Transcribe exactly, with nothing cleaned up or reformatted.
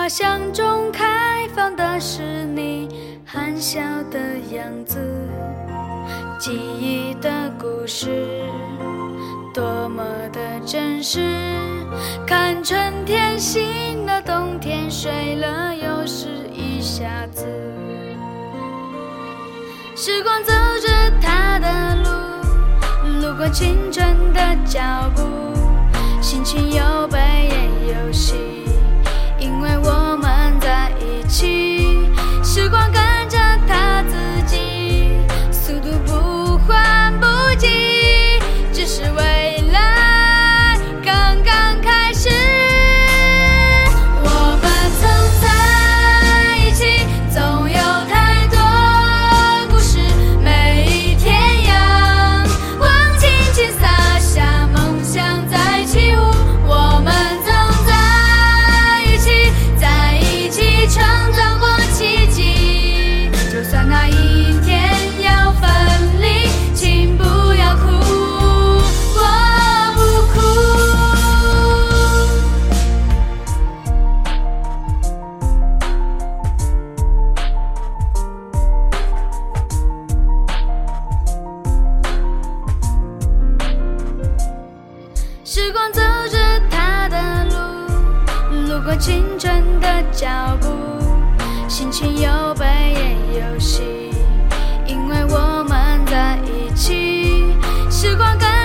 象中开放的是你含笑的样子，记忆的故事多么的真实。看春天醒了，冬天睡了，又是一下子。时光走着它的路，路过青春的脚步，心情有悲也有喜，因为我们在一起。时光跟着它自己，速度不缓不急，只是未来刚刚开始。我们曾在一起，总有太多故事，每一天阳光轻轻洒下，梦想在起舞。我们曾在一起，在一起创造过奇迹，就算那一天要分离，请不要哭，我不哭。时光走着它的路，路过青春的脚步，心情有悲也有喜，因为我们在一起。时光跟